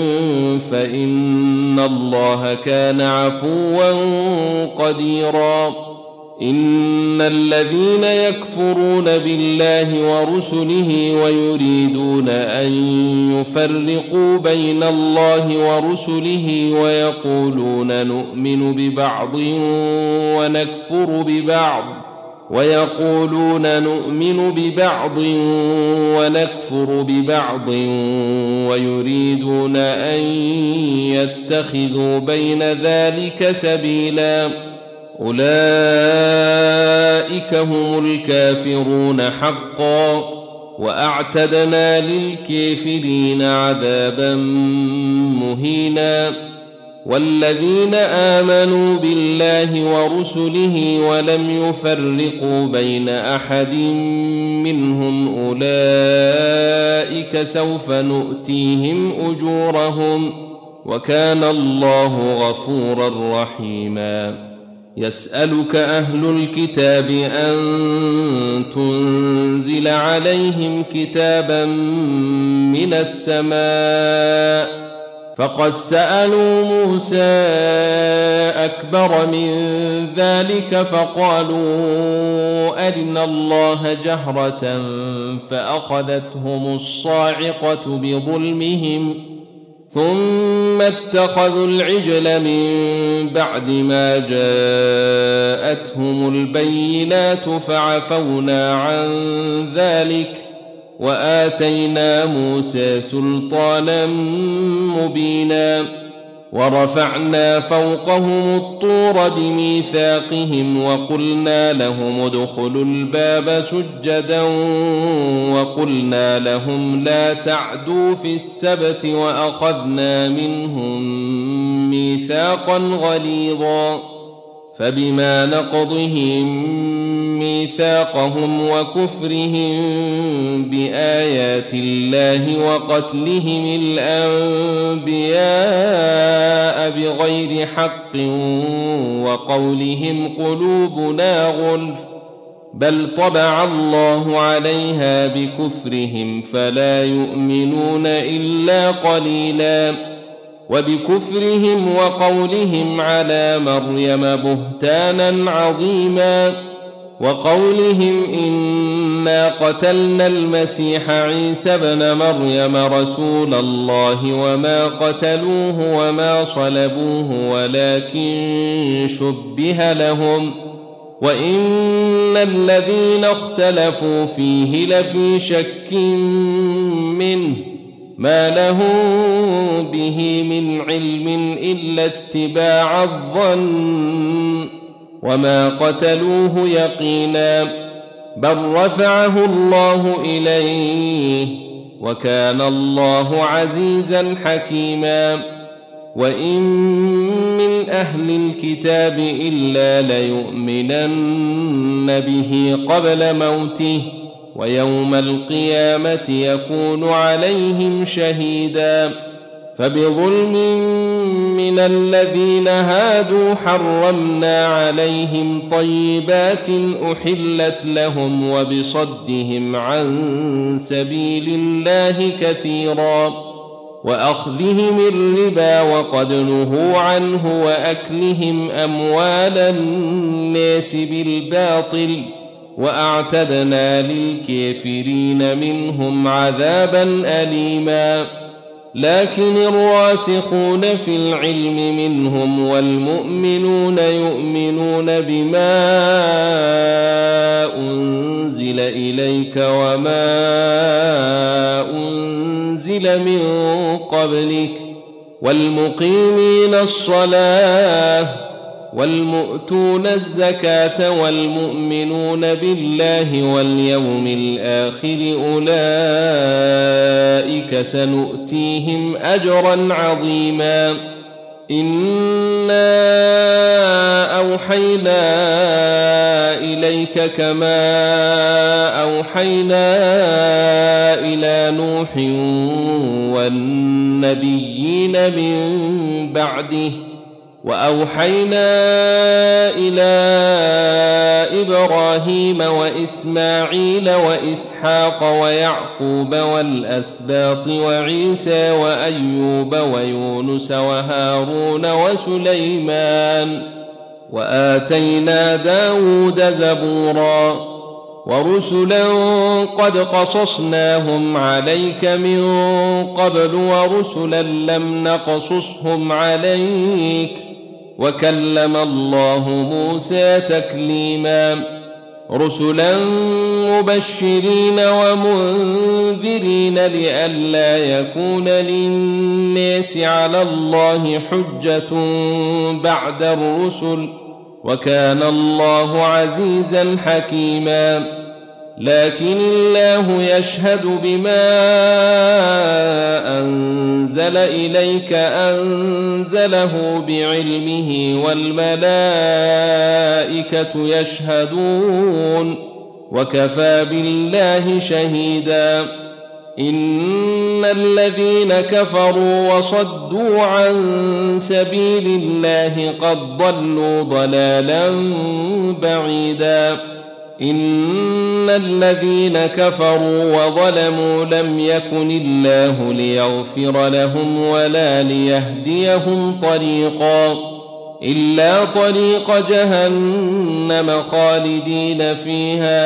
فإن الله كان عفوا قديرا إن الذين يكفرون بالله ورسله ويريدون أن يفرقوا بين الله ورسله ويقولون نؤمن ببعض ونكفر ببعض ويريدون أن يتخذوا بين ذلك سبيلا أولئك هم الكافرون حقا وأعتدنا للكافرين عذابا مهينا والذين آمنوا بالله ورسله ولم يفرقوا بين أحد منهم أولئك سوف نؤتيهم أجورهم وكان الله غفورا رحيما يسألك أهل الكتاب أن تنزل عليهم كتابا من السماء فقد سألوا موسى أكبر من ذلك فقالوا أرنا الله جهرة فأخذتهم الصاعقة بظلمهم ثم اتخذوا العجل من بعد ما جاءتهم البينات فعفونا عن ذلك وآتينا موسى سلطانا مبينا ورفعنا فوقهم الطور بميثاقهم وقلنا لهم ادخلوا الباب سجدا وقلنا لهم لا تعدوا في السبت وأخذنا منهم ميثاقا غليظا فبما نقضهم ميثاقهم وكفرهم بآيات الله وقتلهم الأنبياء بغير حق وقولهم قلوبنا غلف بل طبع الله عليها بكفرهم فلا يؤمنون إلا قليلا وبكفرهم وقولهم على مريم بهتانا عظيما وقولهم إنا قتلنا المسيح عيسى ابن مريم رسول الله وما قتلوه وما صلبوه ولكن شبه لهم وإن الذين اختلفوا فيه لفي شك منه ما لهم به من علم إلا اتباع الظن وما قتلوه يقينا بل رفعه الله إليه وكان الله عزيزا حكيما وإن من أهل الكتاب إلا ليؤمنن به قبل موته ويوم القيامة يكون عليهم شهيدا فبظلم من الذين هادوا حرمنا عليهم طيبات أحلت لهم وبصدهم عن سبيل الله كثيرا وأخذهم الربا وقد نهوا عنه وأكلهم أموال الناس بالباطل وأعتدنا للكافرين منهم عذابا أليما لكن الراسخون في العلم منهم والمؤمنون يؤمنون بما أنزل إليك وما أنزل من قبلك والمقيمين الصلاة والمؤتون الزكاة والمؤمنون بالله واليوم الآخر أولئك سنؤتيهم أجرا عظيما إنا أوحينا إليك كما أوحينا إلى نوح والنبيين من بعده وأوحينا إلى إبراهيم وإسماعيل وإسحاق ويعقوب والأسباط وعيسى وأيوب ويونس وهارون وسليمان وآتينا داود زبورا ورسلا قد قصصناهم عليك من قبل ورسلا لم نقصصهم عليك وكلم الله موسى تكليما رسلا مبشرين ومنذرين لئلا يكون للناس على الله حجة بعد الرسل وكان الله عزيزا حكيما لكن الله يشهد بما أنزل إليك أنزله بعلمه والملائكة يشهدون وكفى بالله شهيدا إن الذين كفروا وصدوا عن سبيل الله قد ضلوا ضلالا بعيدا إن الذين كفروا وظلموا لم يكن الله ليغفر لهم ولا ليهديهم طريقا إلا طريق جهنم خالدين فيها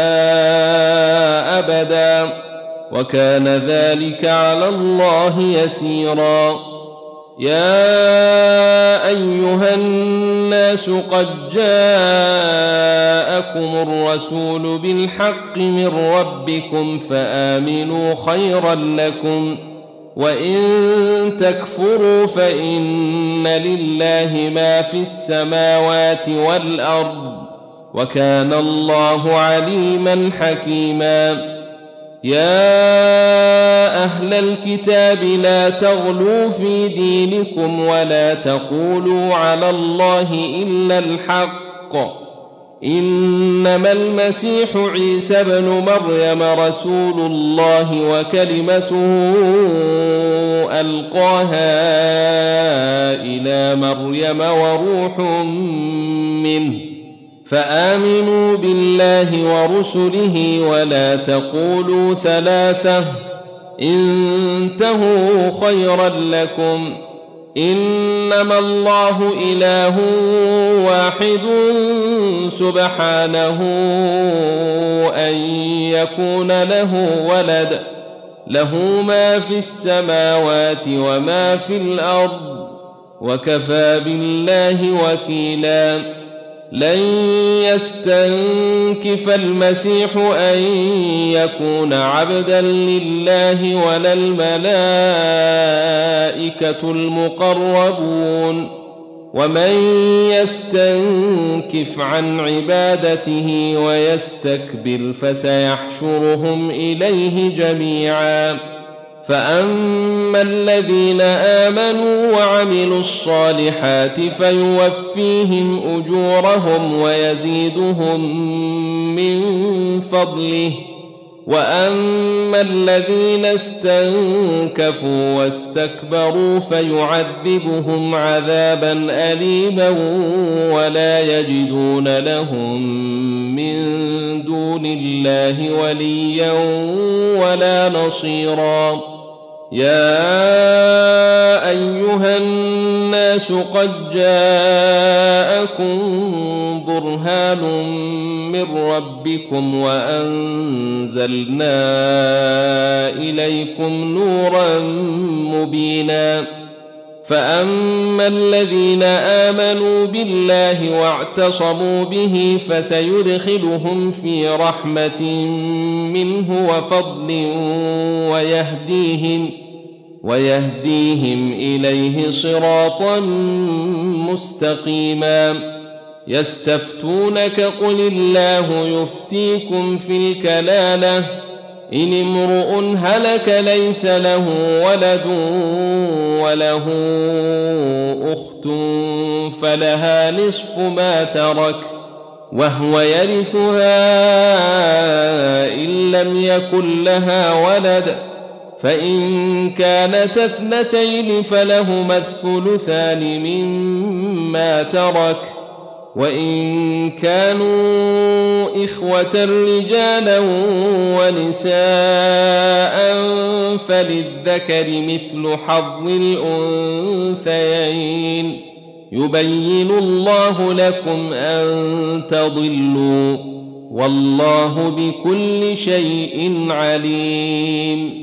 أبدا وكان ذلك على الله يسيرا يا أيها الناس قد جاءكم الرسول بالحق من ربكم فآمنوا خيرا لكم وإن تكفروا فإن لله ما في السماوات والأرض وكان الله عليما حكيما يا أهل الكتاب لا تغلوا في دينكم ولا تقولوا على الله إلا الحق إنما المسيح عيسى بن مريم رسول الله وكلمته ألقاها إلى مريم وروح منه فآمنوا بالله ورسله ولا تقولوا ثلاثة انتهوا خيرا لكم إنما الله إله واحد سبحانه أن يكون له ولد له ما في السماوات وما في الأرض وكفى بالله وكيلا لن يستنكف المسيح أن يكون عبدا لله ولا الملائكة المقربون ومن يستنكف عن عبادته ويستكبر فسيحشرهم إليه جميعا فأما الذين آمنوا وعملوا الصالحات فيوفيهم أجورهم ويزيدهم من فضله وأما الذين استنكفوا واستكبروا فيعذبهم عذابا أليما ولا يجدون لهم من دون الله وليا ولا نصيرا يا أيها الناس قد جاءكم برهان من ربكم وأنزلنا إليكم نورا مبينا فأما الذين آمنوا بالله واعتصموا به فسيدخلهم في رحمة منه وفضل ويهديهم إليه صراطا مستقيما يستفتونك قل الله يفتيكم في الكلالة إن امرؤ هلك ليس له ولد وله أخت فلها نصف ما ترك وهو يرثها إن لم يكن لها ولد فإن كانت اثنتين فلهما الثلثان مما ترك وإن كانوا إخوة رجالا ونساء فللذكر مثل حظ الأنثيين يبين الله لكم أن تضلوا والله بكل شيء عليم